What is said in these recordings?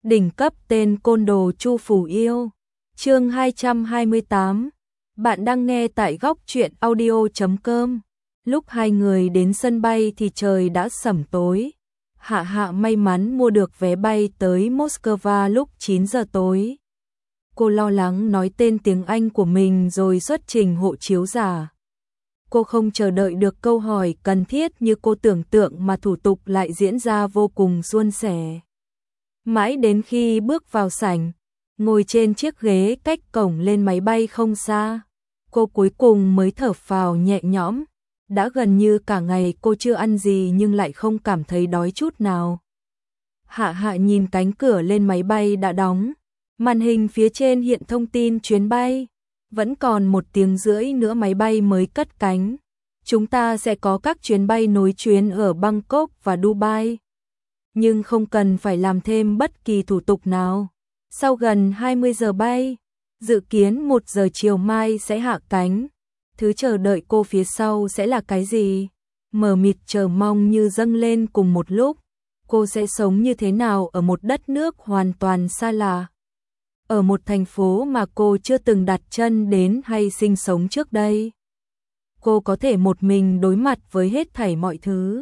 Đỉnh cấp tên côn đồ Chu Phủ Yêu. Chương 228. Bạn đang nghe tại góc truyện audio.com. Lúc hai người đến sân bay thì trời đã sẩm tối. Hạ Hạ may mắn mua được vé bay tới Moscow lúc 9 giờ tối. Cô lo lắng nói tên tiếng Anh của mình rồi xuất trình hộ chiếu giả. Cô không chờ đợi được câu hỏi cần thiết như cô tưởng tượng mà thủ tục lại diễn ra vô cùng suôn sẻ. Mãi đến khi bước vào sảnh, ngồi trên chiếc ghế cách cổng lên máy bay không xa, cô cuối cùng mới thở phào nhẹ nhõm. Đã gần như cả ngày cô chưa ăn gì nhưng lại không cảm thấy đói chút nào. Hạ Hạ nhìn cánh cửa lên máy bay đã đóng, màn hình phía trên hiện thông tin chuyến bay. Vẫn còn 1 tiếng rưỡi nữa máy bay mới cất cánh. Chúng ta sẽ có các chuyến bay nối chuyến ở Bangkok và Dubai. Nhưng không cần phải làm thêm bất kỳ thủ tục nào. Sau gần 20 giờ bay, dự kiến 1 giờ chiều mai sẽ hạ cánh. Thứ chờ đợi cô phía sau sẽ là cái gì? Mờ mịt chờ mong như dâng lên cùng một lúc. Cô sẽ sống như thế nào ở một đất nước hoàn toàn xa lạ? Ở một thành phố mà cô chưa từng đặt chân đến hay sinh sống trước đây? Cô có thể một mình đối mặt với hết thảy mọi thứ?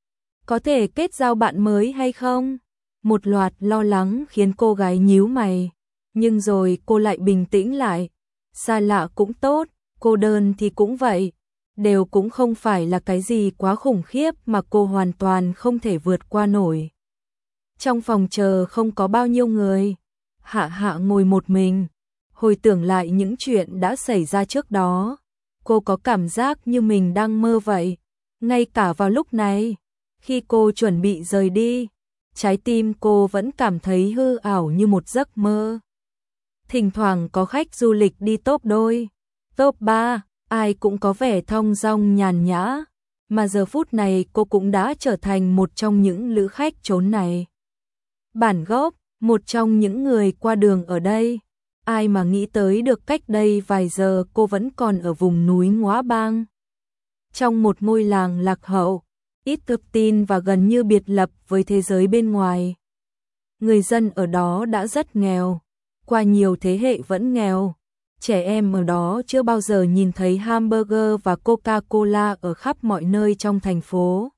Có thể kết giao bạn mới hay không? Một loạt lo lắng khiến cô gái nhíu mày. Nhưng rồi cô lại bình tĩnh lại. Xa lạ cũng tốt, cô đơn thì cũng vậy. Đều cũng không phải là cái gì quá khủng khiếp mà cô hoàn toàn không thể vượt qua nổi. Trong phòng chờ không có bao nhiêu người. Hạ Hạ ngồi một mình, hồi tưởng lại những chuyện đã xảy ra trước đó. Cô có cảm giác như mình đang mơ vậy. Ngay cả vào lúc này, khi cô chuẩn bị rời đi, trái tim cô vẫn cảm thấy hư ảo như một giấc mơ. Thỉnh thoảng có khách du lịch đi top đôi, top 3, ai cũng có vẻ thong dong nhàn nhã. Mà giờ phút này cô cũng đã trở thành một trong những lữ khách chốn này. Bản gốc, một trong những người qua đường ở đây. Ai mà nghĩ tới được cách đây vài giờ cô vẫn còn ở vùng núi Ngoá Bang. Trong một ngôi làng lạc hậu, ít thông tin và gần như biệt lập với thế giới bên ngoài. Người dân ở đó đã rất nghèo, qua nhiều thế hệ vẫn nghèo. Trẻ em ở đó chưa bao giờ nhìn thấy hamburger và Coca-Cola ở khắp mọi nơi trong thành phố.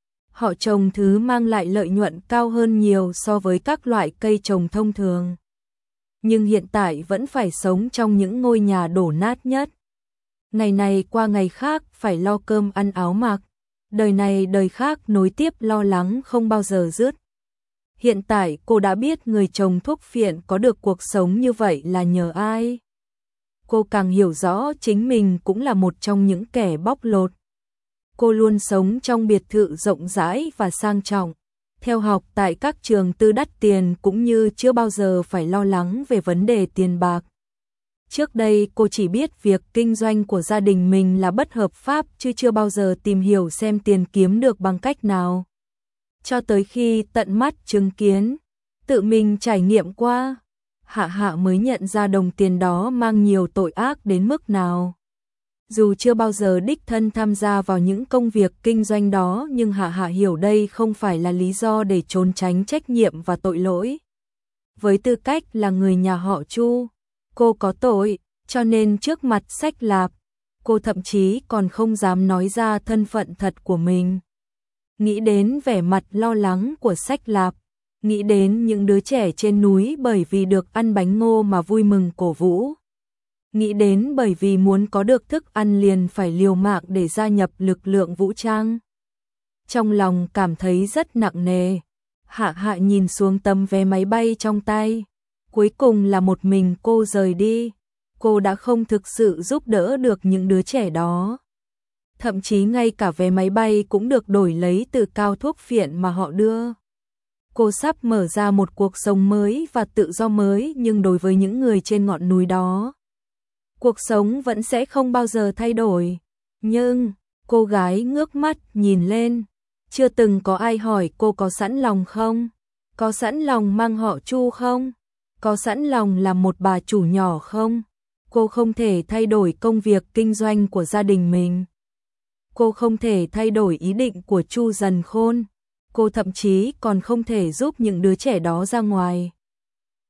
Họ trồng thứ mang lại lợi nhuận cao hơn nhiều so với các loại cây trồng thông thường. Nhưng hiện tại vẫn phải sống trong những ngôi nhà đổ nát nhất. Ngày này qua ngày khác phải lo cơm ăn áo mặc. Đời này đời khác nối tiếp lo lắng không bao giờ dứt. Hiện tại cô đã biết người trồng thuốc phiện có được cuộc sống như vậy là nhờ ai. Cô càng hiểu rõ chính mình cũng là một trong những kẻ bóc lột. Cô luôn sống trong biệt thự rộng rãi và sang trọng, theo học tại các trường tư đắt tiền cũng như chưa bao giờ phải lo lắng về vấn đề tiền bạc. Trước đây cô chỉ biết việc kinh doanh của gia đình mình là bất hợp pháp chứ chưa bao giờ tìm hiểu xem tiền kiếm được bằng cách nào. Cho tới khi tận mắt chứng kiến, tự mình trải nghiệm qua, Hạ Hạ mới nhận ra đồng tiền đó mang nhiều tội ác đến mức nào. Dù chưa bao giờ đích thân tham gia vào những công việc kinh doanh đó nhưng Hạ Hạ hiểu đây không phải là lý do để trốn tránh trách nhiệm và tội lỗi. Với tư cách là người nhà họ Chu, cô có tội, cho nên trước mặt Sách Lạp, cô thậm chí còn không dám nói ra thân phận thật của mình. Nghĩ đến vẻ mặt lo lắng của Sách Lạp, nghĩ đến những đứa trẻ trên núi bởi vì được ăn bánh ngô mà vui mừng cổ vũ. Nghĩ đến bởi vì muốn có được thức ăn liền phải liều mạng để gia nhập lực lượng vũ trang. Trong lòng cảm thấy rất nặng nề, Hạ Hạ nhìn xuống tấm vé máy bay trong tay. Cuối cùng là một mình cô rời đi. Cô đã không thực sự giúp đỡ được những đứa trẻ đó. Thậm chí ngay cả vé máy bay cũng được đổi lấy từ cao thuốc phiện mà họ đưa. Cô sắp mở ra một cuộc sống mới và tự do mới nhưng đối với những người trên ngọn núi đó, cuộc sống vẫn sẽ không bao giờ thay đổi. Nhưng, cô gái ngước mắt nhìn lên. Chưa từng có ai hỏi cô có sẵn lòng không? Có sẵn lòng mang họ Chu không? Có sẵn lòng làm một bà chủ nhỏ không? Cô không thể thay đổi công việc kinh doanh của gia đình mình. Cô không thể thay đổi ý định của Chu Dần Khôn. Cô thậm chí còn không thể giúp những đứa trẻ đó ra ngoài.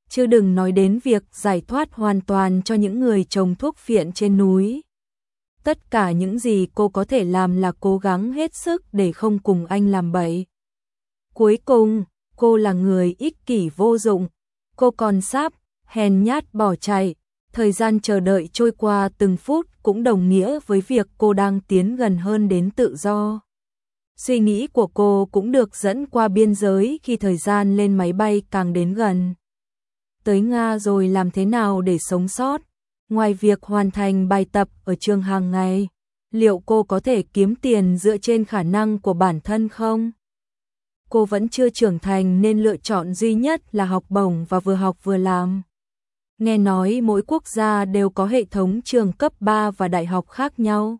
chứ đừng nói đến việc giải thoát hoàn toàn cho những người trồng thuốc phiện trên núi. Tất cả những gì cô có thể làm là cố gắng hết sức để không cùng anh làm bậy. Cuối cùng, cô là người ích kỷ vô dụng, cô còn sắp, hèn nhát bỏ chạy. Thời gian chờ đợi trôi qua từng phút cũng đồng nghĩa với việc cô đang tiến gần hơn đến tự do. Suy nghĩ của cô cũng được dẫn qua biên giới khi thời gian lên máy bay càng đến gần. Tới Nga rồi làm thế nào để sống sót? Ngoài việc hoàn thành bài tập ở trường hàng ngày, liệu cô có thể kiếm tiền dựa trên khả năng của bản thân không? Cô vẫn chưa trưởng thành nên lựa chọn duy nhất là học bổng và vừa học vừa làm. Nghe nói mỗi quốc gia đều có hệ thống trường cấp 3 và đại học khác nhau.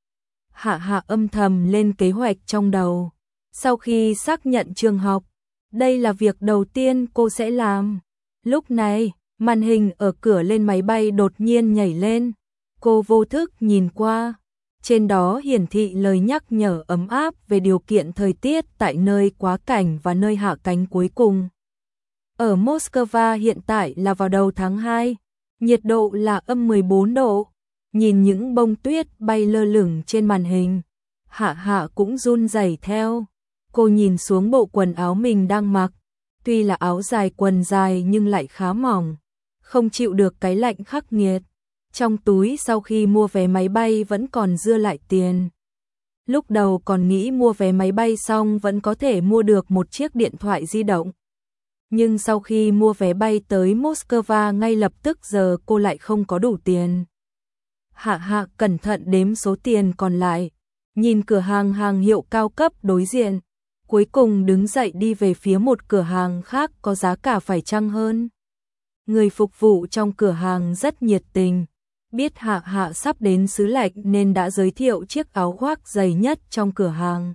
Hạ Hạ âm thầm lên kế hoạch trong đầu. Sau khi xác nhận trường học, đây là việc đầu tiên cô sẽ làm. Lúc này, màn hình ở cửa lên máy bay đột nhiên nhảy lên. Cô vô thức nhìn qua. Trên đó hiển thị lời nhắc nhở ấm áp về điều kiện thời tiết tại nơi quá cảnh và nơi hạ cánh cuối cùng. Ở Moscow hiện tại là vào đầu tháng 2, nhiệt độ là -14 độ. Nhìn những bông tuyết bay lơ lửng trên màn hình, Hạ Hạ cũng run rẩy theo. Cô nhìn xuống bộ quần áo mình đang mặc, tuy là áo dài quần dài nhưng lại khá mỏng, không chịu được cái lạnh khắc nghiệt. Trong túi sau khi mua vé máy bay vẫn còn dư lại tiền. Lúc đầu còn nghĩ mua vé máy bay xong vẫn có thể mua được một chiếc điện thoại di động. Nhưng sau khi mua vé bay tới Moscow ngay lập tức giờ cô lại không có đủ tiền. Hạ Hạ cẩn thận đếm số tiền còn lại, nhìn cửa hàng hiệu cao cấp đối diện, cuối cùng đứng dậy đi về phía một cửa hàng khác có giá cả phải chăng hơn. Người phục vụ trong cửa hàng rất nhiệt tình, biết Hạ Hạ sắp đến xứ lạnh nên đã giới thiệu chiếc áo khoác dày nhất trong cửa hàng.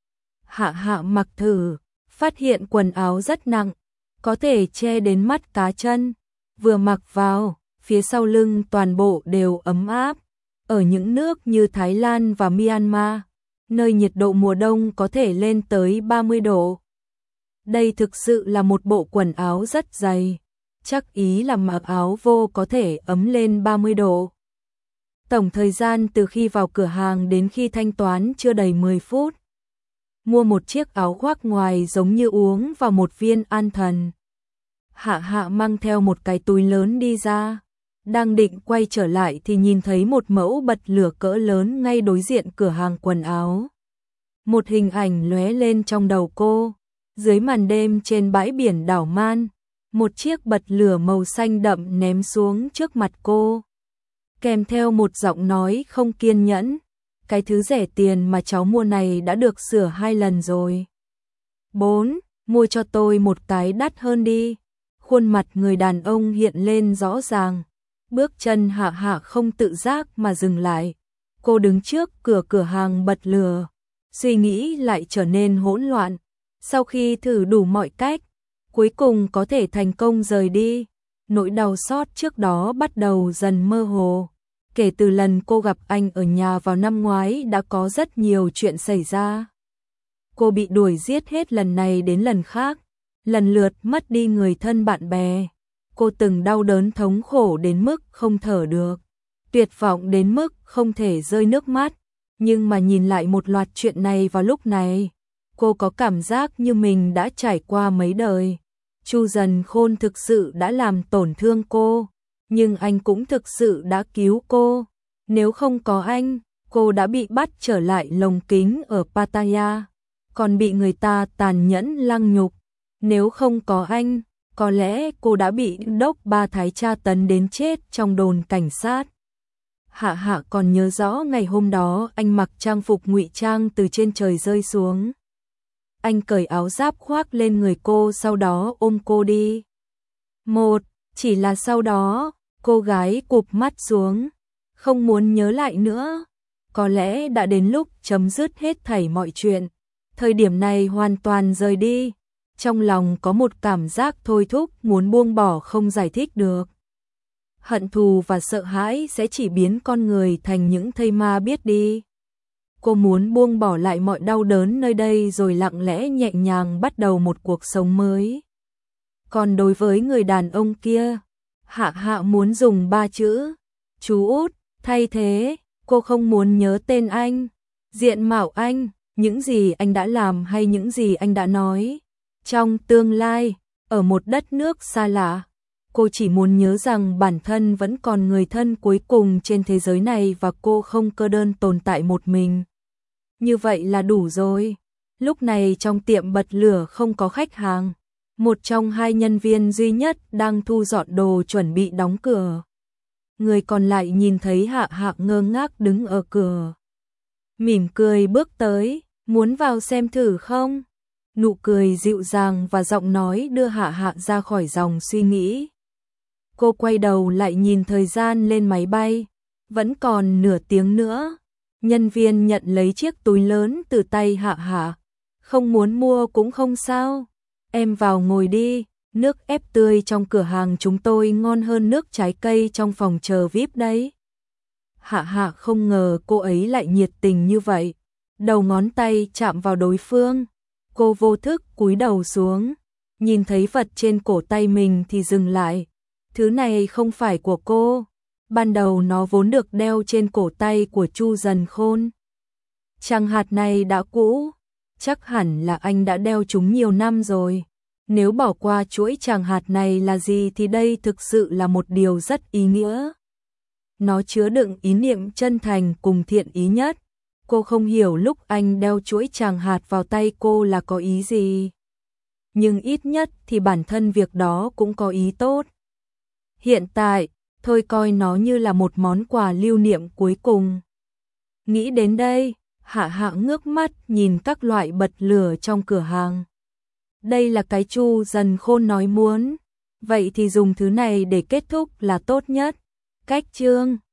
Hạ Hạ mặc thử, phát hiện quần áo rất nặng, có thể che đến mắt cá chân, vừa mặc vào, phía sau lưng toàn bộ đều ấm áp. Ở những nước như Thái Lan và Myanmar, nơi nhiệt độ mùa đông có thể lên tới 30 độ. Đây thực sự là một bộ quần áo rất dày, chắc ý là mặc áo vô có thể ấm lên 30 độ. Tổng thời gian từ khi vào cửa hàng đến khi thanh toán chưa đầy 10 phút. Mua một chiếc áo khoác ngoài giống như uống vào một viên an thần. Hạ Hạ mang theo một cái túi lớn đi ra. Đang định quay trở lại thì nhìn thấy một mẫu bật lửa cỡ lớn ngay đối diện cửa hàng quần áo. Một hình ảnh lóe lên trong đầu cô. Dưới màn đêm trên bãi biển đảo Man, một chiếc bật lửa màu xanh đậm ném xuống trước mặt cô. Kèm theo một giọng nói không kiên nhẫn. Cái thứ rẻ tiền mà cháu mua này đã được sửa 2 lần rồi. 4. Mua cho tôi một cái đắt hơn đi. Khuôn mặt người đàn ông hiện lên rõ ràng. Bước chân Hạ Hạ không tự giác mà dừng lại. Cô đứng trước cửa hàng bật lửa. Suy nghĩ lại trở nên hỗn loạn. Sau khi thử đủ mọi cách, cuối cùng có thể thành công rời đi. Nỗi đau xót trước đó bắt đầu dần mơ hồ. Kể từ lần cô gặp anh ở nhà vào năm ngoái đã có rất nhiều chuyện xảy ra. Cô bị đuổi giết hết lần này đến lần khác, lần lượt mất đi người thân bạn bè. Cô từng đau đớn thống khổ đến mức không thở được, tuyệt vọng đến mức không thể rơi nước mắt. Nhưng mà nhìn lại một loạt chuyện này vào lúc này, cô có cảm giác như mình đã trải qua mấy đời. Chu Dần Khôn thực sự đã làm tổn thương cô, nhưng anh cũng thực sự đã cứu cô. Nếu không có anh, cô đã bị bắt trở lại lồng kính ở Pattaya, còn bị người ta tàn nhẫn lăng nhục. Nếu không có anh, có lẽ cô đã bị đốc Ba Thái tra tấn đến chết trong đồn cảnh sát. Hạ Hạ còn nhớ rõ ngày hôm đó anh mặc trang phục ngụy trang từ trên trời rơi xuống. Anh cởi áo giáp khoác lên người cô sau đó ôm cô đi. Chỉ là sau đó, cô gái cụp mắt xuống, không muốn nhớ lại nữa. Có lẽ đã đến lúc chấm dứt hết thảy mọi chuyện. Thời điểm này hoàn toàn rời đi. Trong lòng có một cảm giác thôi thúc muốn buông bỏ không giải thích được. Hận thù và sợ hãi sẽ chỉ biến con người thành những thây ma biết đi. Cô muốn buông bỏ lại mọi đau đớn nơi đây rồi lặng lẽ nhẹ nhàng bắt đầu một cuộc sống mới. Còn đối với người đàn ông kia, Hạ Hạ muốn dùng 3 chữ chú út thay thế. Cô không muốn nhớ tên anh, diện mạo anh, những gì anh đã làm hay những gì anh đã nói. Trong tương lai, ở một đất nước xa lạ, cô chỉ muốn nhớ rằng bản thân vẫn còn người thân cuối cùng trên thế giới này và cô không cô đơn tồn tại một mình. Như vậy là đủ rồi. Lúc này trong tiệm bật lửa không có khách hàng. Một trong 2 nhân viên duy nhất đang thu dọn đồ chuẩn bị đóng cửa. Người còn lại nhìn thấy Hạ Hạ ngơ ngác đứng ở cửa. Mỉm cười bước tới, muốn vào xem thử không? Nụ cười dịu dàng và giọng nói đưa Hạ Hạ ra khỏi dòng suy nghĩ. Cô quay đầu lại nhìn thời gian lên máy bay. Vẫn còn nửa tiếng nữa. Nhân viên nhận lấy chiếc túi lớn từ tay Hạ Hạ. Không muốn mua cũng không sao. Em vào ngồi đi, nước ép tươi trong cửa hàng chúng tôi ngon hơn nước trái cây trong phòng chờ VIP đấy. Hạ Hạ không ngờ cô ấy lại nhiệt tình như vậy. Đầu ngón tay chạm vào đối phương. Cô vô thức cúi đầu xuống. Nhìn thấy vật trên cổ tay mình thì dừng lại. Thứ này không phải của cô. Ban đầu nó vốn được đeo trên cổ tay của Chu Dần Khôn. Tràng hạt này đã cũ. Chắc hẳn là anh đã đeo chúng nhiều năm rồi. Nếu bỏ qua chuỗi tràng hạt này là gì thì đây thực sự là một điều rất ý nghĩa. Nó chứa đựng ý niệm chân thành cùng thiện ý nhất. Cô không hiểu lúc anh đeo chuỗi tràng hạt vào tay cô là có ý gì. Nhưng ít nhất thì bản thân việc đó cũng có ý tốt. Hiện tại, thôi coi nó như là một món quà lưu niệm cuối cùng. Nghĩ đến đây, Hạ Hạ ngước mắt nhìn các loại bật lửa trong cửa hàng. Đây là cái Chu Dần Khôn nói muốn. Vậy thì dùng thứ này để kết thúc là tốt nhất. Cách chương